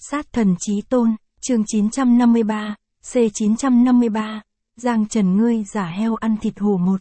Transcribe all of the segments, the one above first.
Sát thần chí tôn, chương 953, C953, Giang Trần ngươi giả heo ăn thịt hổ một.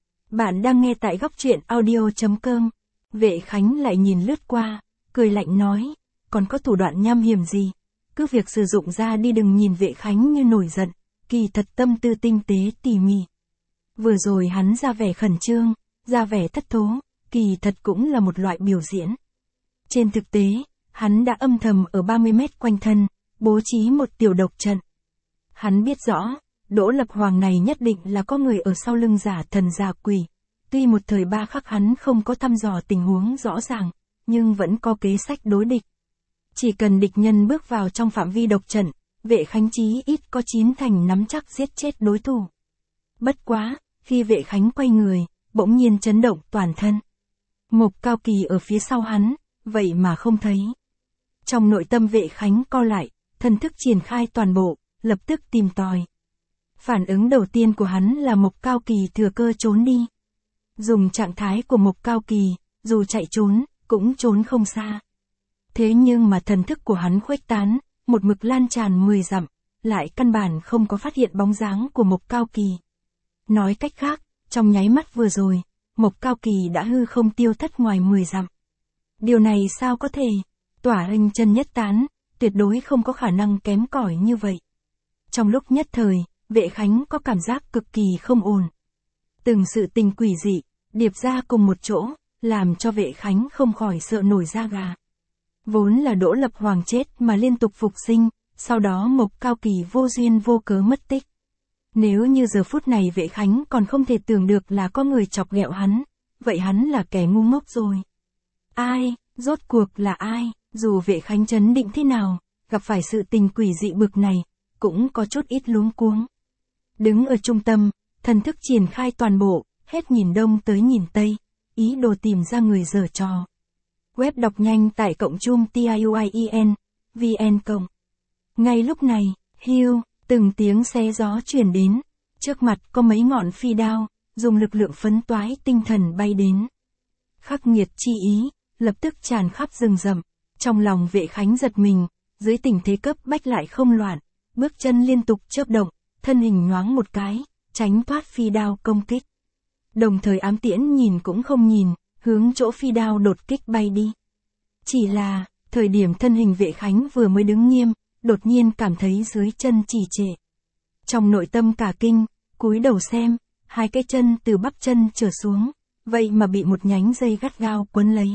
Bạn đang nghe tại góc truyện audio.com. Vệ Khánh lại nhìn lướt qua, cười lạnh nói, còn có thủ đoạn nham hiểm gì? Cứ việc sử dụng ra đi, đừng nhìn Vệ Khánh như nổi giận, kỳ thật tâm tư tinh tế tỉ mỉ. Vừa rồi hắn ra vẻ khẩn trương, ra vẻ thất thố, kỳ thật cũng là một loại biểu diễn. Trên thực tế, hắn đã âm thầm ở 30 mét quanh thân, bố trí một tiểu độc trận. Hắn biết rõ, Đỗ Lập Hoàng này nhất định là có người ở sau lưng giả thần giả quỷ. Tuy một thời ba khắc hắn không có thăm dò tình huống rõ ràng, nhưng vẫn có kế sách đối địch. Chỉ cần địch nhân bước vào trong phạm vi độc trận, Vệ Khánh chí ít có 9 thành nắm chắc giết chết đối thủ. Bất quá, khi Vệ Khánh quay người, bỗng nhiên chấn động toàn thân. Mộc Cao Kỳ ở phía sau hắn, vậy mà không thấy. Trong nội tâm Vệ Khánh co lại, thần thức triển khai toàn bộ, lập tức tìm tòi. Phản ứng đầu tiên của hắn là Mộc Cao Kỳ thừa cơ trốn đi. Dùng trạng thái của Mộc Cao Kỳ, dù chạy trốn, cũng trốn không xa. Thế nhưng mà thần thức của hắn khuếch tán, một mực lan tràn 10 dặm, lại căn bản không có phát hiện bóng dáng của Mộc Cao Kỳ. Nói cách khác, trong nháy mắt vừa rồi, Mộc Cao Kỳ đã hư không tiêu thất ngoài 10 dặm. Điều này sao có thể? Tỏa Hình chân nhất tán, tuyệt đối không có khả năng kém cỏi như vậy. Trong lúc nhất thời, Vệ Khánh có cảm giác cực kỳ không ổn. Từng sự tình quỷ dị, điệp ra cùng một chỗ, làm cho Vệ Khánh không khỏi sợ nổi da gà. Vốn là Đỗ Lập Hoàng chết mà liên tục phục sinh, sau đó Mộc Cao Kỳ vô duyên vô cớ mất tích. Nếu như giờ phút này Vệ Khánh còn không thể tưởng được là có người chọc ghẹo hắn, vậy hắn là kẻ ngu ngốc rồi. Ai, rốt cuộc là ai? Dù Vệ Khánh trấn định thế nào, gặp phải sự tình quỷ dị bực này, cũng có chút ít luống cuống. Đứng ở trung tâm, thần thức triển khai toàn bộ, hết nhìn đông tới nhìn tây, ý đồ tìm ra người giở trò. Web đọc nhanh tại cộng chum TIUIEN, VN cộng. Ngay lúc này, hiu, từng tiếng xé gió truyền đến, trước mặt có mấy ngọn phi đao, dùng lực lượng phấn toái tinh thần bay đến. Khắc nghiệt chi ý, lập tức tràn khắp rừng rậm, trong lòng Vệ Khánh giật mình, dưới tình thế cấp bách lại không loạn, bước chân liên tục chớp động, thân hình nhoáng một cái, tránh thoát phi đao công kích. Đồng thời ám tiễn nhìn cũng không nhìn, hướng chỗ phi đao đột kích bay đi. Chỉ là, thời điểm thân hình Vệ Khánh vừa mới đứng nghiêm, đột nhiên cảm thấy dưới chân trì trệ. Trong nội tâm cả kinh, cúi đầu xem, hai cái chân từ bắp chân trở xuống, vậy mà bị một nhánh dây gắt gao quấn lấy.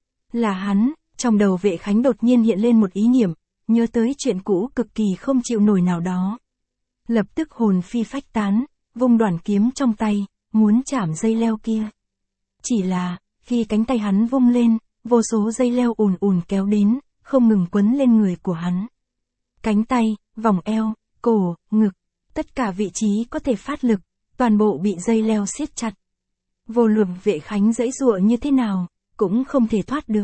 Là hắn, trong đầu Vệ Khánh đột nhiên hiện lên một ý niệm, nhớ tới chuyện cũ cực kỳ không chịu nổi nào đó. Lập tức hồn phi phách tán, vung đoản kiếm trong tay, muốn chảm dây leo kia. Chỉ là, khi cánh tay hắn vung lên, vô số dây leo ùn ùn kéo đến, không ngừng quấn lên người của hắn. Cánh tay, vòng eo, cổ, ngực, tất cả vị trí có thể phát lực, toàn bộ bị dây leo siết chặt. Vô luận Vệ Khánh giãy giụa như thế nào, cũng không thể thoát được.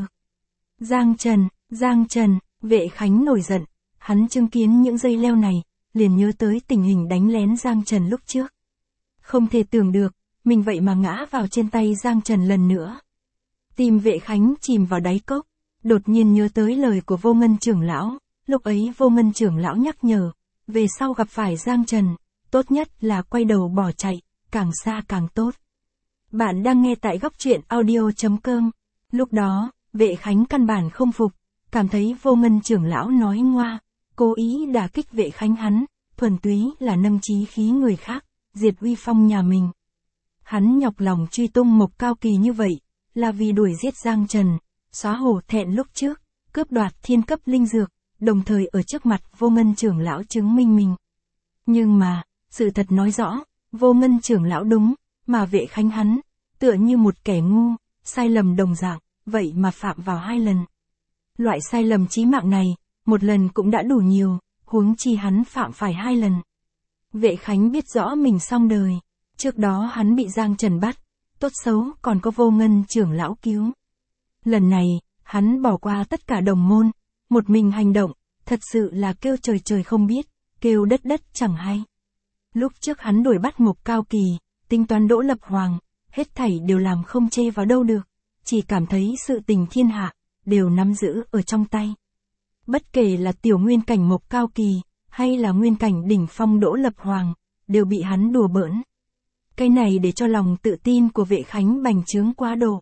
Giang Trần, Vệ Khánh nổi giận, hắn chứng kiến những dây leo này, liền nhớ tới tình hình đánh lén Giang Trần lúc trước. Không thể tưởng được, mình vậy mà ngã vào trên tay Giang Trần lần nữa. Tim Vệ Khánh chìm vào đáy cốc, đột nhiên nhớ tới lời của Vô Ngân trưởng lão, lúc ấy Vô Ngân trưởng lão nhắc nhở, về sau gặp phải Giang Trần, tốt nhất là quay đầu bỏ chạy, càng xa càng tốt. Bạn đang nghe tại góc truyện audio.com. Lúc đó, Vệ Khánh căn bản không phục, cảm thấy Vô Ngân trưởng lão nói ngoa, cố ý đả kích Vệ Khánh hắn, thuần túy là nâng chí khí người khác, diệt uy phong nhà mình. Hắn nhọc lòng truy tung Mộc Cao Kỳ như vậy, là vì đuổi giết Giang Trần, xóa hổ thẹn lúc trước, cướp đoạt thiên cấp linh dược, đồng thời ở trước mặt Vô Ngân trưởng lão chứng minh mình. Nhưng mà, sự thật nói rõ, Vô Ngân trưởng lão đúng, mà Vệ Khánh hắn, tựa như một kẻ ngu, sai lầm đồng dạng, vậy mà phạm vào 2 lần. Loại sai lầm chí mạng này, một lần cũng đã đủ nhiều, huống chi hắn phạm phải 2 lần. Vệ Khánh biết rõ mình xong đời, trước đó hắn bị Giang Trần bắt, tốt xấu còn có Vô Ngân trưởng lão cứu. Lần này, hắn bỏ qua tất cả đồng môn, một mình hành động, thật sự là kêu trời trời không biết, kêu đất đất chẳng hay. Lúc trước hắn đuổi bắt Mộc Cao Kỳ, tính toán Đỗ Lập Hoàng, hết thảy đều làm không chê vào đâu được, chỉ cảm thấy sự tình thiên hạ, đều nắm giữ ở trong tay. Bất kể là tiểu nguyên cảnh Mộc Cao Kỳ, hay là nguyên cảnh đỉnh phong Đỗ Lập Hoàng, đều bị hắn đùa bỡn. Cái này để cho lòng tự tin của Vệ Khánh bành trướng quá độ.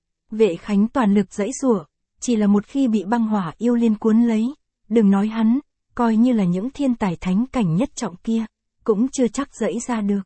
Vệ Khánh toàn lực giãy giụa, chỉ là một khi bị băng hỏa yêu liên cuốn lấy, đừng nói hắn, coi như là những thiên tài thánh cảnh nhất trọng kia, cũng chưa chắc giãy ra được.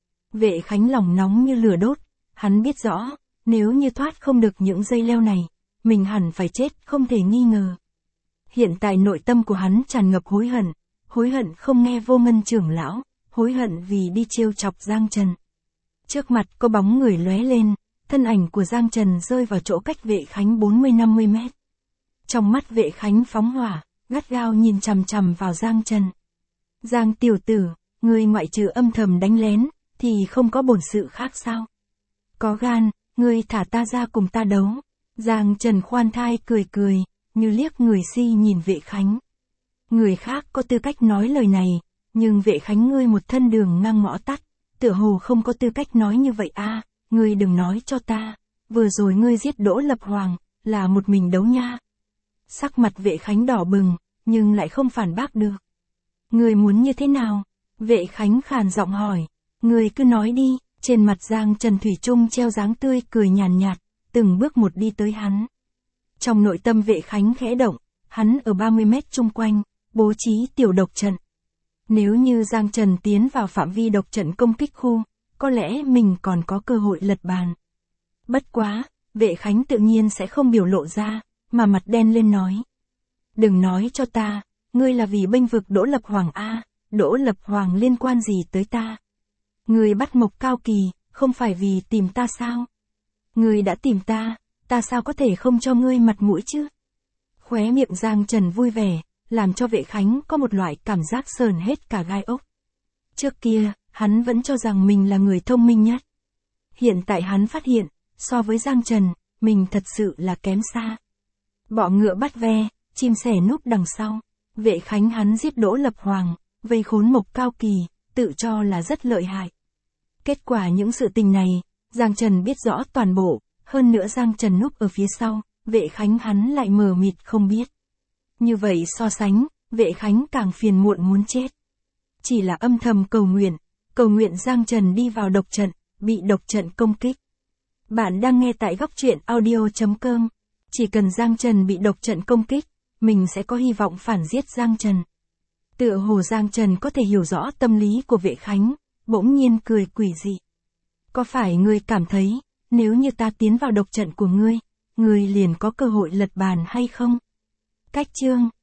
Vệ Khánh lòng nóng như lửa đốt, hắn biết rõ, nếu như thoát không được những dây leo này, mình hẳn phải chết không thể nghi ngờ. Hiện tại nội tâm của hắn tràn ngập hối hận không nghe Vô Ngân trưởng lão, hối hận vì đi trêu chọc Giang Trần. Trước mặt có bóng người lóe lên, thân ảnh của Giang Trần rơi vào chỗ cách Vệ Khánh 40-50 mét. Trong mắt Vệ Khánh phóng hỏa, gắt gao nhìn chằm chằm vào Giang Trần. Giang tiểu tử, ngươi ngoại trừ âm thầm đánh lén, thì không có bổn sự khác sao? Có gan, ngươi thả ta ra cùng ta đấu. Giang Trần khoan thai cười, như liếc người si nhìn Vệ Khánh. Người khác có tư cách nói lời này, nhưng Vệ Khánh ngươi một thân đường ngang ngõ tắt, tựa hồ không có tư cách nói như vậy a. Ngươi đừng nói cho ta, vừa rồi ngươi giết Đỗ Lập Hoàng, là một mình đấu nha. Sắc mặt Vệ Khánh đỏ bừng, nhưng lại không phản bác được. Ngươi muốn như thế nào? Vệ Khánh khàn giọng hỏi. Ngươi cứ nói đi. Trên mặt Giang Trần thủy chung treo dáng tươi cười nhàn nhạt, từng bước một đi tới hắn. Trong nội tâm Vệ Khánh khẽ động, hắn ở 30 mét chung quanh, bố trí tiểu độc trận. Nếu như Giang Trần tiến vào phạm vi độc trận công kích khu, có lẽ mình còn có cơ hội lật bàn. Bất quá, Vệ Khánh tự nhiên sẽ không biểu lộ ra, mà mặt đen lên nói. Đừng nói cho ta, ngươi là vì bênh vực Đỗ Lập Hoàng a, Đỗ Lập Hoàng liên quan gì tới ta? Ngươi bắt Mộc Cao Kỳ, không phải vì tìm ta sao? Ngươi đã tìm ta sao có thể không cho ngươi mặt mũi chứ? Khóe miệng Giang Trần vui vẻ, làm cho Vệ Khánh có một loại cảm giác sờn hết cả gai ốc. Trước kia, hắn vẫn cho rằng mình là người thông minh nhất. Hiện tại hắn phát hiện, so với Giang Trần, mình thật sự là kém xa. Bọ ngựa bắt ve, chim sẻ núp đằng sau. Vệ Khánh hắn giết Đỗ Lập Hoàng, vây khốn Mộc Cao Kỳ, tự cho là rất lợi hại. Kết quả những sự tình này, Giang Trần biết rõ toàn bộ, hơn nữa Giang Trần núp ở phía sau, Vệ Khánh hắn lại mờ mịt không biết. Như vậy so sánh, Vệ Khánh càng phiền muộn muốn chết. Chỉ là âm thầm cầu nguyện Giang Trần đi vào độc trận, bị độc trận công kích. Bạn đang nghe tại Góc Truyện Audio.com. Chỉ cần Giang Trần bị độc trận công kích, mình sẽ có hy vọng phản giết Giang Trần. Tựa hồ Giang Trần có thể hiểu rõ tâm lý của Vệ Khánh, bỗng nhiên cười quỷ dị. Có phải ngươi cảm thấy, nếu như ta tiến vào độc trận của ngươi liền có cơ hội lật bàn hay không? Cách chương